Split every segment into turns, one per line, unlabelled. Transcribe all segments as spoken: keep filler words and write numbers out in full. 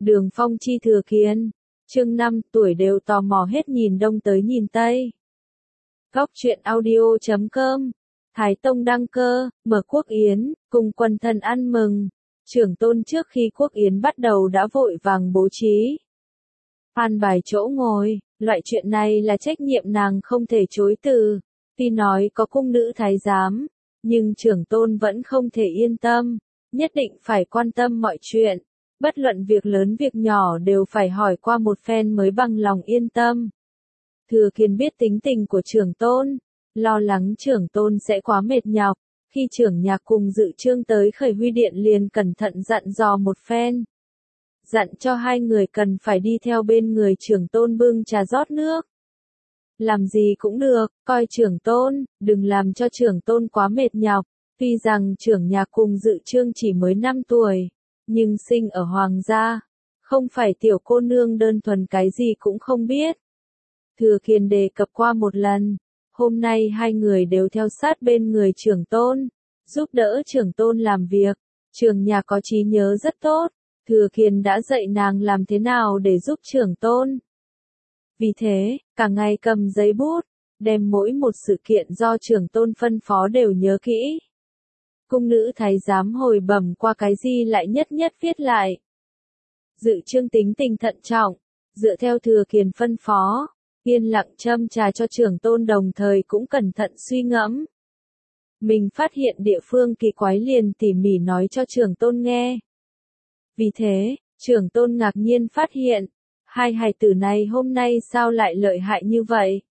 Đường Phong chi Thừa Kiên. Chương năm, tuổi đều tò mò hết nhìn đông tới nhìn tây. Góc truyện audio chấm com. Thái Tông đăng cơ, mở quốc yến, cùng quần thần ăn mừng. Trưởng tôn trước khi quốc yến bắt đầu đã vội vàng bố trí an bài chỗ ngồi, loại chuyện này là trách nhiệm nàng không thể chối từ. Tuy nói có cung nữ thái giám, nhưng trưởng tôn vẫn không thể yên tâm, nhất định phải quan tâm mọi chuyện. Bất luận việc lớn việc nhỏ đều phải hỏi qua một phen mới bằng lòng yên tâm. Thừa Kiên biết tính tình của trưởng tôn, lo lắng trưởng tôn sẽ quá mệt nhọc. Khi trưởng nhạc cùng Dự Chương tới Khởi Huy Điện liền cẩn thận dặn dò một phen. Dặn cho hai người cần phải đi theo bên người trưởng tôn bưng trà rót nước. Làm gì cũng được, coi trưởng tôn, đừng làm cho trưởng tôn quá mệt nhọc. Tuy rằng trưởng nhạc cùng Dự Chương chỉ mới năm tuổi, nhưng sinh ở hoàng gia, không phải tiểu cô nương đơn thuần cái gì cũng không biết. Thừa Kiên đề cập qua một lần, hôm nay hai người đều theo sát bên người trưởng tôn, giúp đỡ trưởng tôn làm việc. Trưởng nhạc có trí nhớ rất tốt, Thừa Kiên đã dạy nàng làm thế nào để giúp trưởng tôn. Vì thế, cả ngày cầm giấy bút, đem mỗi một sự kiện do trưởng tôn phân phó đều nhớ kỹ. Cung nữ thái giám hồi bẩm qua cái gì lại nhất nhất viết lại. Dự Chương tính tình thận trọng, dựa theo Thừa Kiên phân phó, yên lặng châm trà cho trưởng tôn đồng thời cũng cẩn thận suy ngẫm. Mình phát hiện địa phương kỳ quái liền tỉ mỉ nói cho trưởng tôn nghe. Vì thế, trưởng tôn ngạc nhiên phát hiện, hai hài tử này hôm nay sao lại lợi hại như vậy.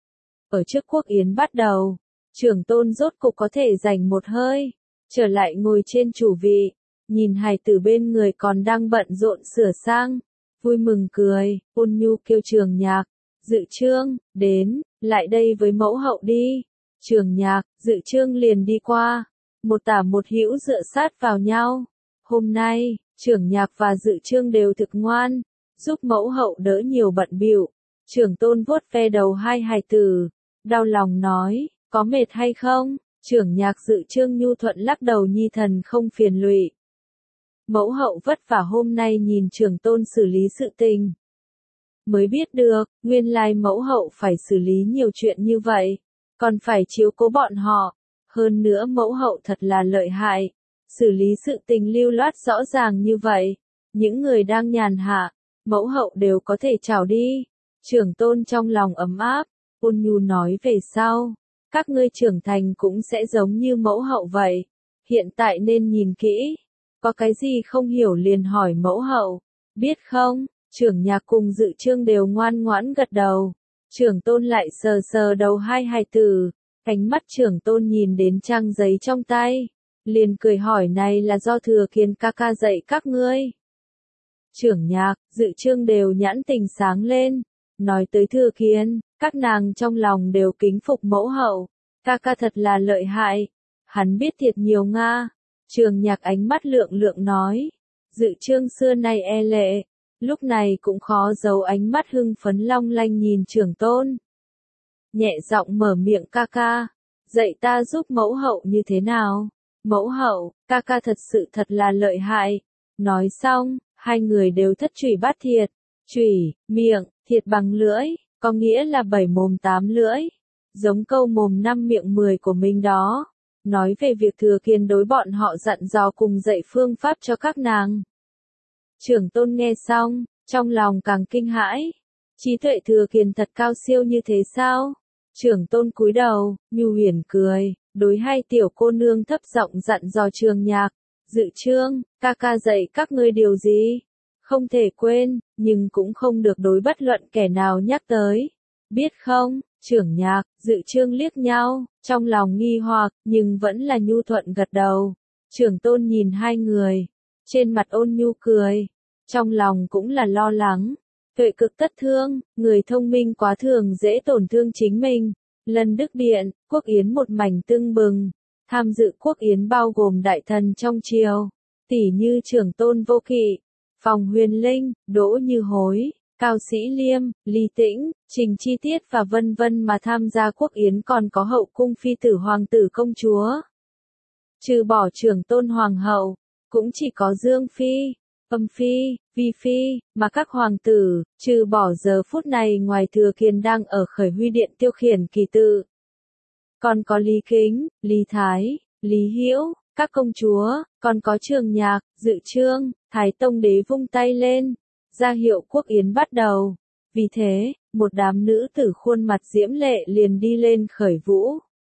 Ở trước quốc yến bắt đầu, trưởng tôn rốt cục có thể dành một hơi, trở lại ngồi trên chủ vị, nhìn hài tử bên người còn đang bận rộn sửa sang, vui mừng cười, ôn nhu kêu Trường Nhạc, Dự Chương, đến, lại đây với mẫu hậu đi. Trường Nhạc, Dự Chương liền đi qua, một tả một hữu dựa sát vào nhau. Hôm nay, Trường Nhạc và Dự Chương đều thực ngoan, giúp mẫu hậu đỡ nhiều bận bịu. Trưởng tôn vuốt ve đầu hai hài tử, đau lòng nói, có mệt hay không? Trưởng Nhạc Dự Chương nhu thuận lắc đầu nhi thần không phiền lụy. Mẫu hậu vất vả hôm nay nhìn trưởng tôn xử lý sự tình. Mới biết được, nguyên lai mẫu hậu phải xử lý nhiều chuyện như vậy, còn phải chiếu cố bọn họ. Hơn nữa mẫu hậu thật là lợi hại, xử lý sự tình lưu loát rõ ràng như vậy. Những người đang nhàn hạ, mẫu hậu đều có thể chào đi. Trưởng tôn trong lòng ấm áp, ôn nhu nói về sau. Các ngươi trưởng thành cũng sẽ giống như mẫu hậu vậy. Hiện tại nên nhìn kỹ. Có cái gì không hiểu liền hỏi mẫu hậu. Biết không? Trưởng Nhạc cùng Dự Chương đều ngoan ngoãn gật đầu. Trưởng tôn lại sờ sờ đầu hai hài tử. Ánh mắt trưởng tôn nhìn đến trang giấy trong tay. Liền cười hỏi này là do Thừa Kiên ca ca dạy các ngươi. Trưởng Nhạc, Dự Chương đều nhãn tình sáng lên. Nói tới Thừa Kiên, các nàng trong lòng đều kính phục mẫu hậu. Ca ca thật là lợi hại. Hắn biết thiệt nhiều Nga. Trường Nhạc ánh mắt lượng lượng nói. Dự Chương xưa nay e lệ. Lúc này cũng khó giấu ánh mắt hưng phấn long lanh nhìn trưởng tôn. Nhẹ giọng mở miệng ca ca. Dạy ta giúp mẫu hậu như thế nào? Mẫu hậu, ca ca thật sự thật là lợi hại. Nói xong, hai người đều thất trùy bát thiệt. Trùy, miệng, thiệt bằng lưỡi, có nghĩa là bảy mồm tám lưỡi. Giống câu mồm năm miệng mười của mình đó. Nói về việc Thừa Kiên đối bọn họ dặn dò cùng dạy phương pháp cho các nàng. Trưởng tôn nghe xong, trong lòng càng kinh hãi. Trí tuệ Thừa Kiên thật cao siêu như thế sao? Trưởng tôn cúi đầu, nhu huyền cười, đối hai tiểu cô nương thấp giọng dặn dò Trường Nhạc, Dự Chương, ca ca dạy các ngươi điều gì? Không thể quên, nhưng cũng không được đối bất luận kẻ nào nhắc tới. Biết không? Trưởng Nhạc, Dự Chương liếc nhau, trong lòng nghi hoặc, nhưng vẫn là nhu thuận gật đầu. Trưởng tôn nhìn hai người, trên mặt ôn nhu cười, trong lòng cũng là lo lắng. Tuệ cực tất thương, người thông minh quá thường dễ tổn thương chính mình. Lần Đức Điện, quốc yến một mảnh tưng bừng. Tham dự quốc yến bao gồm đại thần trong triều, tỷ như trưởng tôn Vô Kỵ, Phòng Huyền Linh, Đỗ Như Hối, Cao Sĩ Liêm, Lý Tĩnh, Trình Chi Tiết và vân vân mà tham gia quốc yến còn có hậu cung phi tử hoàng tử công chúa. Trừ bỏ trưởng tôn hoàng hậu, cũng chỉ có Dương Phi. Âm phi, vi phi, mà các hoàng tử, trừ bỏ giờ phút này ngoài Thừa Kiền đang ở khởi huy điện tiêu khiển kỳ tự. Còn có Lý Kính, Lý Thái, Lý Hữu, các công chúa, còn có Trường Nhạc, Dự Trương, Thái Tông đế vung tay lên, ra hiệu quốc yến bắt đầu. Vì thế, một đám nữ tử khuôn mặt diễm lệ liền đi lên khởi vũ.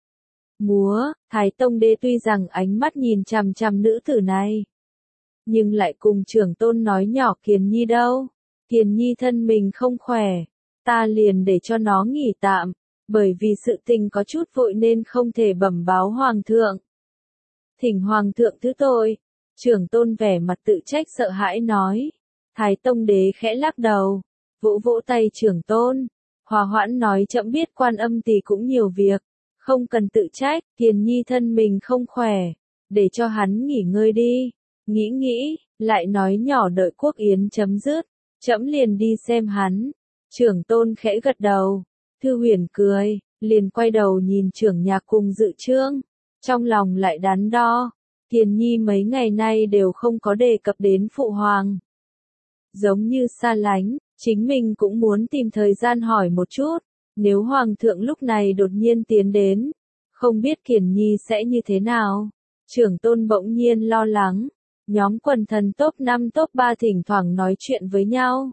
Múa, Thái Tông đế tuy rằng ánh mắt nhìn chằm chằm nữ tử này, nhưng lại cùng trưởng tôn nói nhỏ Kiền Nhi đâu. Kiền Nhi thân mình không khỏe, ta liền để cho nó nghỉ tạm, bởi vì sự tình có chút vội nên không thể bẩm báo hoàng thượng. Thỉnh hoàng thượng thứ tội, trưởng tôn vẻ mặt tự trách sợ hãi nói. Thái Tông đế khẽ lắc đầu, vỗ vỗ tay trưởng tôn, hòa hoãn nói chậm biết Quan Âm tỷ cũng nhiều việc, không cần tự trách, Kiền Nhi thân mình không khỏe, để cho hắn nghỉ ngơi đi. Nghĩ nghĩ, lại nói nhỏ đợi quốc yến chấm dứt, trẫm liền đi xem hắn. Trưởng tôn khẽ gật đầu, Thư Huyền cười, liền quay đầu nhìn Trưởng Nhạc cùng Dự Trương, trong lòng lại đắn đo. Kiền Nhi mấy ngày nay đều không có đề cập đến phụ hoàng, giống như xa lánh, chính mình cũng muốn tìm thời gian hỏi một chút, nếu hoàng thượng lúc này đột nhiên tiến đến, không biết Kiền Nhi sẽ như thế nào. Trưởng tôn bỗng nhiên lo lắng, nhóm quần thần top năm top ba thỉnh thoảng nói chuyện với nhau.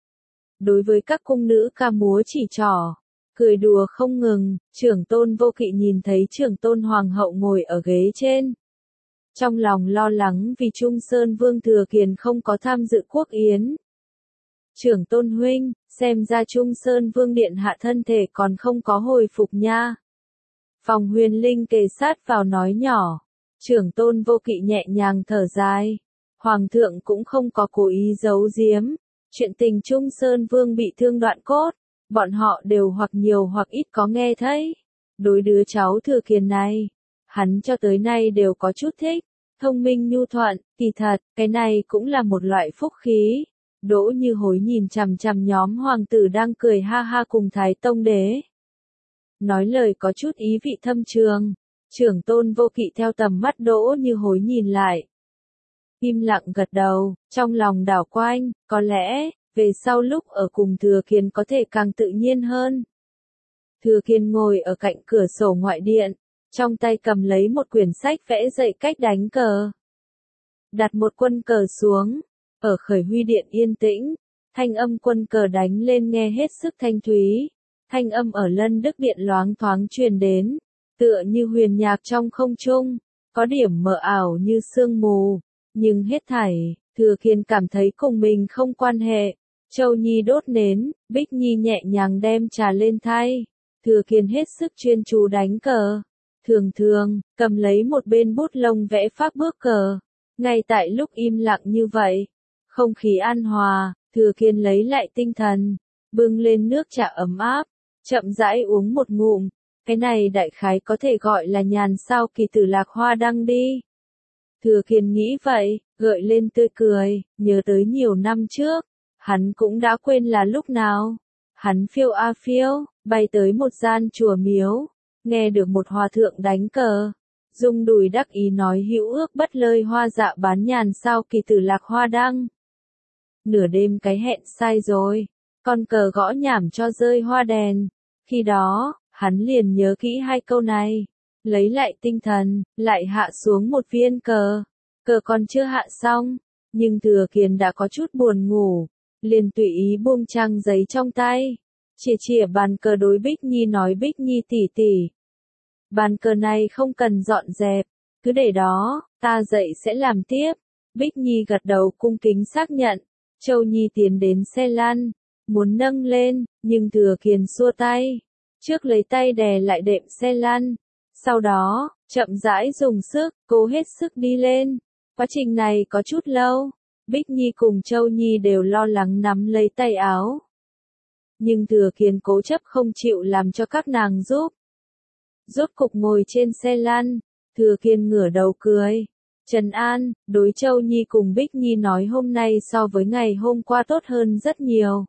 Đối với các cung nữ ca múa chỉ trỏ, cười đùa không ngừng, trưởng tôn Vô Kỵ nhìn thấy trưởng tôn hoàng hậu ngồi ở ghế trên. Trong lòng lo lắng vì Trung Sơn Vương Thừa Kiền không có tham dự quốc yến. Trưởng tôn huynh, xem ra Trung Sơn Vương điện hạ thân thể còn không có hồi phục nha. Phòng Huyền Linh kề sát vào nói nhỏ. Trưởng tôn Vô Kỵ nhẹ nhàng thở dài. Hoàng thượng cũng không có cố ý giấu giếm. Chuyện tình Trung Sơn Vương bị thương đoạn cốt, bọn họ đều hoặc nhiều hoặc ít có nghe thấy. Đối đứa cháu Thừa Kiền này, hắn cho tới nay đều có chút thích. Thông minh nhu thuận, kỳ thật, cái này cũng là một loại phúc khí. Đỗ Như Hối nhìn chằm chằm nhóm hoàng tử đang cười ha ha cùng Thái Tông đế. Nói lời có chút ý vị thâm trường. Trưởng tôn Vô Kỵ theo tầm mắt Đỗ Như Hối nhìn lại. Im lặng gật đầu, trong lòng đảo quanh, có lẽ, về sau lúc ở cùng Thừa Kiền có thể càng tự nhiên hơn. Thừa Kiền ngồi ở cạnh cửa sổ ngoại điện, trong tay cầm lấy một quyển sách vẽ dạy cách đánh cờ. Đặt một quân cờ xuống, ở khởi huy điện yên tĩnh, thanh âm quân cờ đánh lên nghe hết sức thanh thúy. Thanh âm ở Lân Đức điện loáng thoáng truyền đến, tựa như huyền nhạc trong không trung, có điểm mờ ảo như sương mù, nhưng hết thảy, Thừa Kiền cảm thấy cùng mình không quan hệ. Châu Nhi đốt nến, Bích Nhi nhẹ nhàng đem trà lên thay, Thừa Kiền hết sức chuyên chú đánh cờ. Thường thường, cầm lấy một bên bút lông vẽ phác bước cờ. Ngay tại lúc im lặng như vậy, không khí an hòa, Thừa Kiền lấy lại tinh thần, bưng lên nước trà ấm áp, chậm rãi uống một ngụm. Cái này đại khái có thể gọi là nhàn sao kỳ tử lạc hoa đăng đi. Thừa Kiền nghĩ vậy, gợi lên tươi cười, nhớ tới nhiều năm trước, hắn cũng đã quên là lúc nào. Hắn phiêu a phiêu, bay tới một gian chùa miếu, nghe được một hòa thượng đánh cờ, rung đùi đắc ý nói hữu ước bất lời hoa dạ bán nhàn sao kỳ tử lạc hoa đăng. Nửa đêm cái hẹn sai rồi, con cờ gõ nhảm cho rơi hoa đèn. Khi đó, hắn liền nhớ kỹ hai câu này, lấy lại tinh thần, lại hạ xuống một viên cờ. Cờ còn chưa hạ xong, nhưng Thừa Kiền đã có chút buồn ngủ, liền tùy ý buông trang giấy trong tay, chìa chìa bàn cờ đối Bích Nhi nói Bích Nhi tỷ tỷ. Bàn cờ này không cần dọn dẹp, cứ để đó, ta dậy sẽ làm tiếp. Bích Nhi gật đầu cung kính xác nhận. Châu Nhi tiến đến xe lăn, muốn nâng lên, nhưng Thừa Kiền xua tay. Trước lấy tay đè lại đệm xe lăn, sau đó, chậm rãi dùng sức, cố hết sức đi lên. Quá trình này có chút lâu, Bích Nhi cùng Châu Nhi đều lo lắng nắm lấy tay áo. Nhưng Thừa Kiền cố chấp không chịu làm cho các nàng giúp. Rốt cục ngồi trên xe lăn, Thừa Kiền ngửa đầu cười. Trần an, đối Châu Nhi cùng Bích Nhi nói hôm nay so với ngày hôm qua tốt hơn rất nhiều.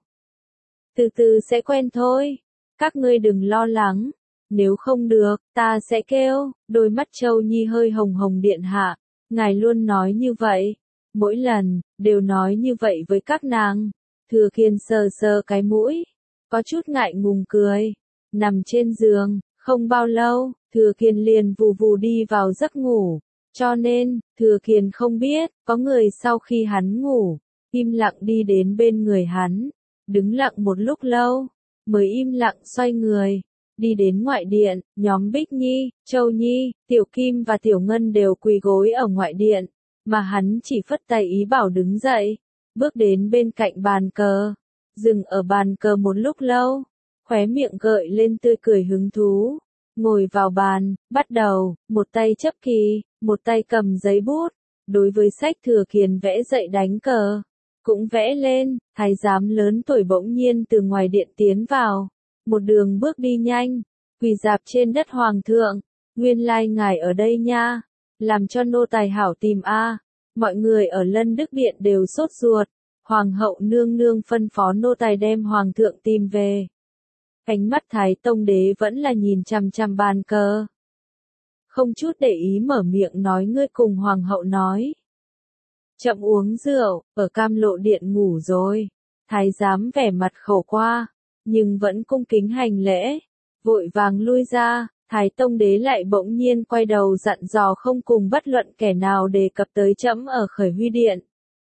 Từ từ sẽ quen thôi, các ngươi đừng lo lắng, nếu không được, ta sẽ kêu. Đôi mắt Châu Nhi hơi hồng hồng điện hạ, ngài luôn nói như vậy, Mỗi lần, đều nói như vậy với các nàng. Thừa Kiên sờ sờ cái mũi, có chút ngại ngùng cười. Nằm trên giường, không bao lâu, Thừa Kiên liền vù vù đi vào giấc ngủ. Cho nên, Thừa Kiên không biết, có người sau khi hắn ngủ, im lặng đi đến bên người hắn, đứng lặng một lúc lâu, mới im lặng xoay người, đi đến ngoại điện. Nhóm Bích Nhi, Châu Nhi, Tiểu Kim và Tiểu Ngân đều quỳ gối ở ngoại điện, mà hắn chỉ phất tay ý bảo đứng dậy, bước đến bên cạnh bàn cờ, dừng ở bàn cờ một lúc lâu, khóe miệng gợi lên tươi cười hứng thú, ngồi vào bàn, bắt đầu, một tay chấp kỳ, một tay cầm giấy bút, đối với sách Thừa Kiên vẽ dậy đánh cờ, cũng vẽ lên. Thái giám lớn tuổi bỗng nhiên từ ngoài điện tiến vào, một đường bước đi nhanh, quỳ dạp trên đất hoàng thượng, nguyên lai ngài ở đây nha, làm cho nô tài hảo tìm a. Mọi người ở Lân Đức Điện đều sốt ruột, hoàng hậu nương nương phân phó nô tài đem hoàng thượng tìm về. Ánh mắt Thái Tông Đế vẫn là nhìn chằm chằm bàn cờ, không chút để ý mở miệng nói, ngươi cùng hoàng hậu nói. Chậm uống rượu, ở Cam Lộ Điện ngủ rồi. Thái giám vẻ mặt khổ qua, nhưng vẫn cung kính hành lễ, vội vàng lui ra. Thái Tông Đế lại bỗng nhiên quay đầu dặn dò không cùng bất luận kẻ nào đề cập tới trẫm ở Khởi Huy Điện,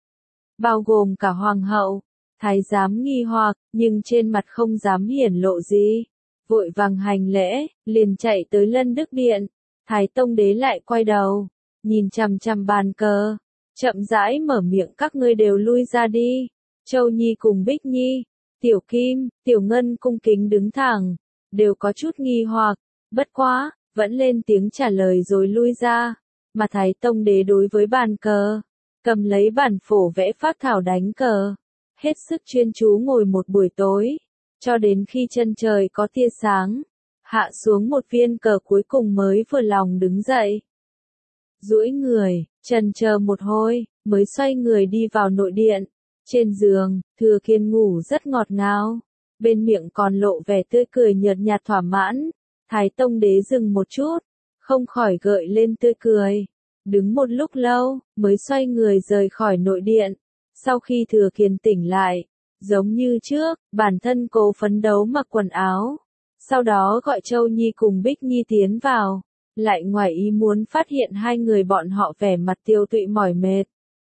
bao gồm cả hoàng hậu. Thái giám nghi hoặc, nhưng trên mặt không dám hiển lộ gì, vội vàng hành lễ, liền chạy tới Lân Đức Điện. Thái Tông Đế lại quay đầu, nhìn chằm chằm bàn cờ, chậm rãi mở miệng, các ngươi đều lui ra đi. Châu Nhi cùng Bích Nhi, Tiểu Kim, Tiểu Ngân cung kính đứng thẳng, đều có chút nghi hoặc, bất quá, vẫn lên tiếng trả lời rồi lui ra. Mà Thái Tông Đế đối với bàn cờ, cầm lấy bản phổ vẽ phác thảo đánh cờ, hết sức chuyên chú ngồi một buổi tối, cho đến khi chân trời có tia sáng, hạ xuống một viên cờ cuối cùng mới vừa lòng đứng dậy. Duỗi người, chần chờ một hồi, mới xoay người đi vào nội điện. Trên giường, Thừa Kiên ngủ rất ngọt ngào, bên miệng còn lộ vẻ tươi cười nhợt nhạt thỏa mãn. Thái Tông Đế dừng một chút, không khỏi gợi lên tươi cười, đứng một lúc lâu, mới xoay người rời khỏi nội điện. Sau khi Thừa Kiên tỉnh lại, giống như trước, bản thân cố phấn đấu mặc quần áo, sau đó gọi Châu Nhi cùng Bích Nhi tiến vào, lại ngoài ý muốn phát hiện hai người bọn họ vẻ mặt tiêu tụy mỏi mệt.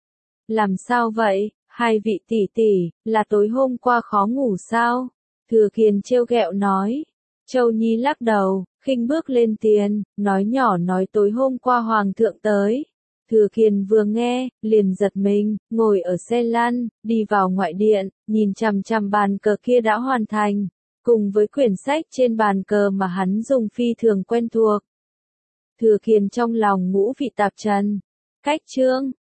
Làm sao vậy, hai vị tỷ tỷ, là tối hôm qua khó ngủ sao? Thừa Kiên trêu ghẹo nói. Châu Nhi lắc đầu, khinh bước lên tiền, nói nhỏ nói tối hôm qua hoàng thượng tới. Thừa Kiên vừa nghe, liền giật mình, ngồi ở xe lăn, đi vào ngoại điện, nhìn chằm chằm bàn cờ kia đã hoàn thành, cùng với quyển sách trên bàn cờ mà hắn dùng phi thường quen thuộc. Thừa Kiên trong lòng ngũ vị tạp trần. Cách chương